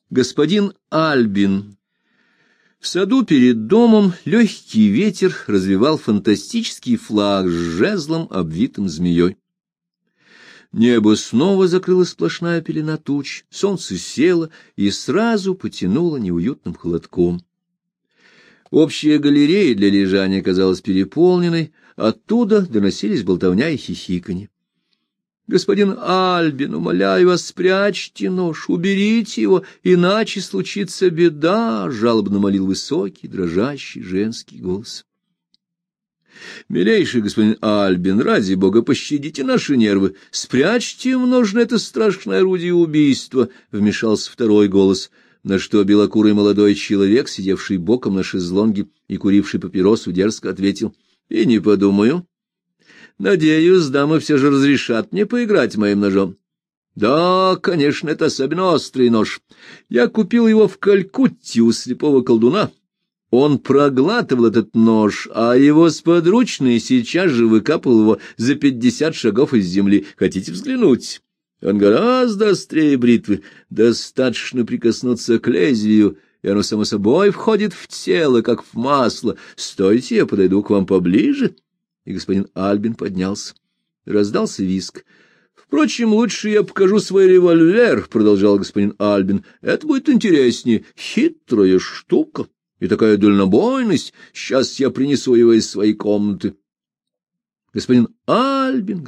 Господин Альбин. В саду перед домом легкий ветер развевал фантастический флаг с жезлом, обвитым змеей. Небо снова закрыла сплошная пелена туч, солнце село и сразу потянуло неуютным холодком. Общая галерея для лежания казалась переполненной, оттуда доносились болтовня и хихиканье. — Господин Альбин, умоляю вас, спрячьте нож, уберите его, иначе случится беда, — жалобно молил высокий, дрожащий женский голос. — Милейший господин Альбин, ради бога, пощадите наши нервы, спрячьте в ножны это страшное орудие убийства, — вмешался второй голос, на что белокурый молодой человек, сидевший боком на шезлонге и куривший папиросу, дерзко ответил: — И не подумаю. Надеюсь, дамы все же разрешат мне поиграть моим ножом. Да, конечно, это особенно острый нож. Я купил его в Калькутте у слепого колдуна. Он проглатывал этот нож, а его сподручный сейчас же выкапывал его за 50 шагов из земли. Хотите взглянуть? Он гораздо острее бритвы. Достаточно прикоснуться к лезвию, и оно само собой входит в тело, как в масло. Стойте, я подойду к вам поближе. И господин Альбин поднялся. Раздался визг. — Впрочем, лучше я покажу свой револьвер, — продолжал господин Альбин. — Это будет интереснее. Хитрая штука и такая дальнобойность. Сейчас я принесу его из своей комнаты. — господин Альбин,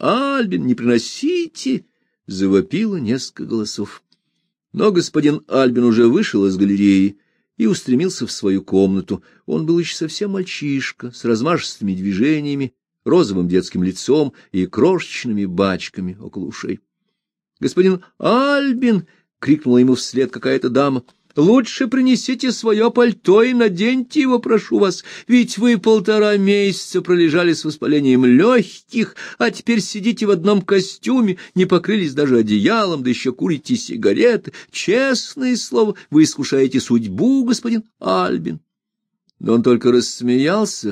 не приносите! — завопило несколько голосов. Но господин Альбин уже вышел из галереи и устремился в свою комнату. Он был еще совсем мальчишка, с размашистыми движениями, розовым детским лицом и крошечными бачками около ушей. — Господин Альбин! — крикнула ему вслед какая-то дама. — Лучше принесите свое пальто и наденьте его, прошу вас, ведь вы 1,5 месяца пролежали с воспалением легких, а теперь сидите в одном костюме, не покрылись даже одеялом, да еще курите сигареты. Честное слово, вы искушаете судьбу, господин Альбин. Но он только рассмеялся,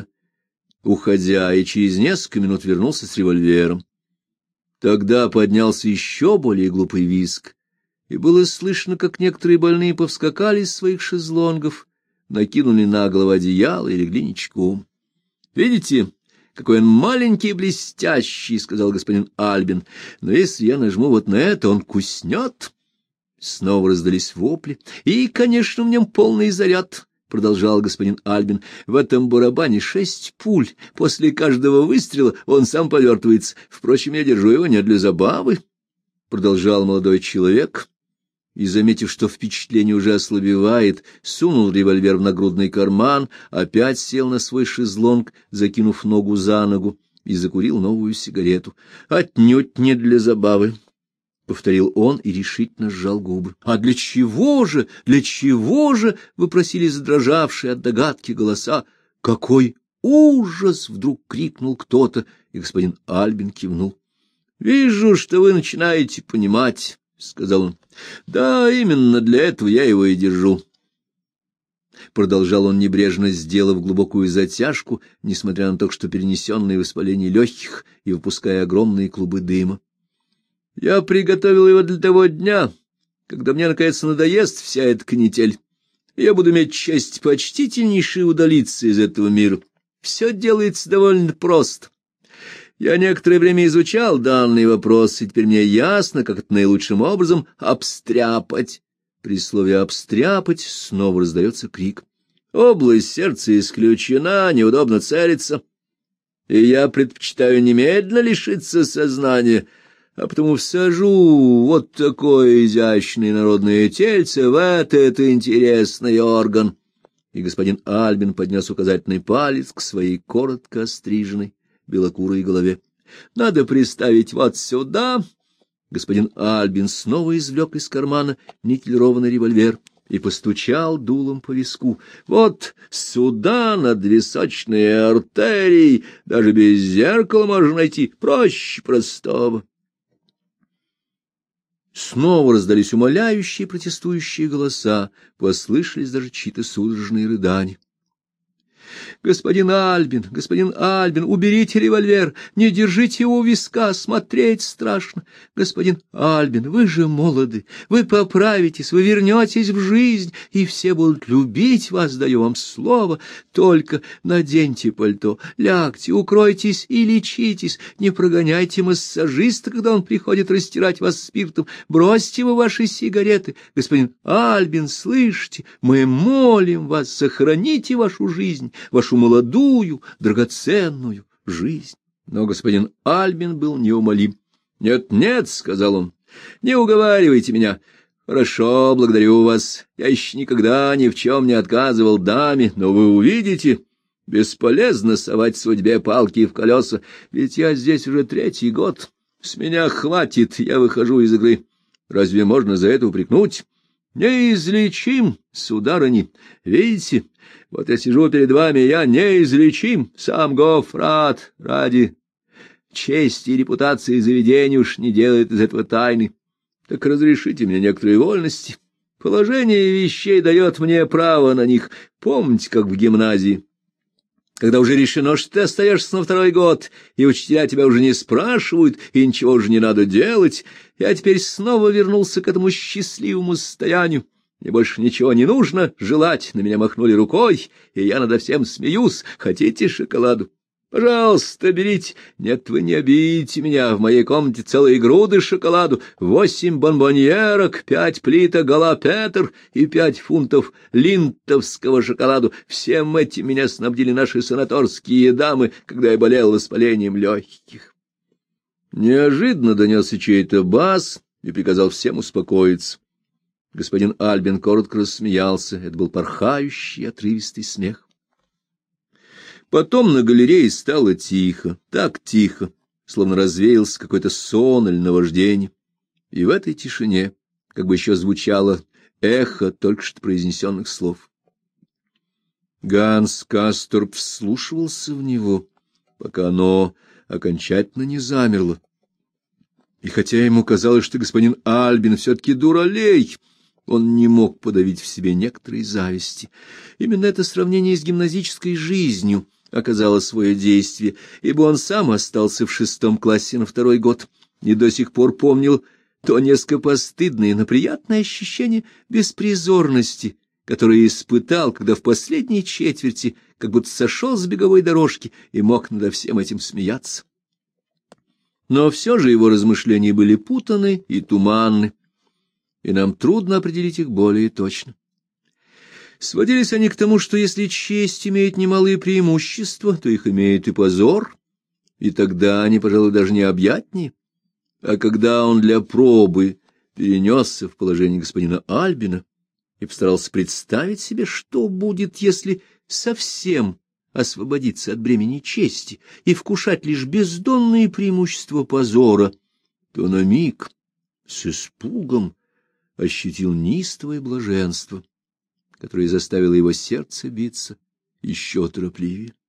уходя, и через несколько минут вернулся с револьвером. Тогда поднялся еще более глупый визг, и было слышно, как некоторые больные повскакали из своих шезлонгов, накинули на голову одеяло и легли ничком. — Видите, какой он маленький и блестящий, — сказал господин Альбин, — но если я нажму вот на это, он куснет. Снова раздались вопли. — И, конечно, в нем полный заряд, — продолжал господин Альбин. — В этом барабане 6 пуль. После каждого выстрела он сам повертывается. Впрочем, я держу его не для забавы, — продолжал молодой человек, и, заметив, что впечатление уже ослабевает, сунул револьвер в нагрудный карман, опять сел на свой шезлонг, закинув ногу за ногу, и закурил новую сигарету. — Отнюдь не для забавы, — повторил он и решительно сжал губы. — А для чего же? Для чего же? — выпросили задрожавшие от догадки голоса. — Какой ужас! — вдруг крикнул кто-то, и господин Альбин кивнул. — Вижу, что вы начинаете понимать, — сказал он. — Да, именно для этого я его и держу. Продолжал он, небрежно сделав глубокую затяжку, несмотря на то, что перенесенное воспаление легких и выпуская огромные клубы дыма. Я приготовил его для того дня, когда мне, наконец, надоест вся эта канитель. Я буду иметь честь почтительнейше удалиться из этого мира. Все делается довольно просто. Я некоторое время изучал данный вопрос, и теперь мне ясно, как это наилучшим образом обстряпать. При слове «обстряпать» снова раздается крик. Область сердца исключена, неудобно целиться, и я предпочитаю немедленно лишиться сознания, а потому всажу вот такое изящное народное тельце в этот интересный орган. И господин Альбин поднес указательный палец к своей коротко остриженной белокурой голове. Надо приставить вот сюда. Господин Альбин снова извлек из кармана никелированный револьвер и постучал дулом по виску. Вот сюда, над височной артерией, даже без зеркала можно найти, проще простого. Снова раздались умоляющие протестующие голоса, послышались даже чьи-то судорожные рыдания. Господин Альбин, уберите револьвер, не держите его у виска, смотреть страшно. Господин Альбин, вы же молоды, вы поправитесь, вы вернетесь в жизнь, и все будут любить вас, даю вам слово. Только наденьте пальто, лягте, укройтесь и лечитесь, не прогоняйте массажиста, когда он приходит растирать вас спиртом, бросьте вы ваши сигареты. Господин Альбин, слышите, мы молим вас, сохраните вашу жизнь, вашу молодую, драгоценную жизнь. Но господин Альбин был неумолим. «Нет, нет», — сказал он, — «не уговаривайте меня. Хорошо, благодарю вас. Я еще никогда ни в чем не отказывал даме, но вы увидите, бесполезно совать судьбе палки в колеса, ведь я здесь уже 3-й год. С меня хватит, я выхожу из игры. Разве можно за это упрекнуть? Неизлечим, сударыни. Видите, вот я сижу перед вами, я неизлечим. Сам Гоффрат ради чести и репутации заведения уж не делает из этого тайны. Так разрешите мне некоторые вольности. Положение вещей дает мне право на них. Помните, как в гимназии, когда уже решено, что ты остаешься на 2-й год, и учителя тебя уже не спрашивают, и ничего уже не надо делать, я теперь снова вернулся к этому счастливому состоянию. Мне больше ничего не нужно желать, на меня махнули рукой, и я надо всем смеюсь. Хотите шоколаду? Пожалуйста, берите. Нет, вы не обидите меня, в моей комнате целые груды шоколаду, 8 бонбоньерок, 5 плиток Галапетер и 5 фунтов линтовского шоколаду. Всем этим меня снабдили наши санаторские дамы, когда я болел воспалением легких. Неожиданно донесся чей-то бас и приказал всем успокоиться. Господин Альбин коротко рассмеялся. Это был порхающий, отрывистый смех. Потом на галерее стало тихо, так тихо, словно развеялся какой-то сон или наваждение. И в этой тишине как бы еще звучало эхо только что произнесенных слов. Ганс Касторп вслушивался в него, пока оно окончательно не замерло. И хотя ему казалось, что господин Альбин все-таки дуралей, он не мог подавить в себе некоторой зависти. Именно это сравнение с гимназической жизнью оказало свое действие, ибо он сам остался в 6 классе на 2-й год и до сих пор помнил то несколько постыдное, но приятное ощущение беспризорности, которое испытал, когда в последней четверти как будто сошел с беговой дорожки и мог над всем этим смеяться. Но все же его размышления были путаны и туманны, и нам трудно определить их более точно. Сводились они к тому, что если честь имеет немалые преимущества, то их имеет и позор, и тогда они, пожалуй, даже необъятнее. А когда он для пробы перенесся в положение господина Альбина и постарался представить себе, что будет, если совсем освободиться от бремени чести и вкушать лишь бездонные преимущества позора, то на миг с испугом ощутил неистовое блаженство, которое заставило его сердце биться еще торопливее.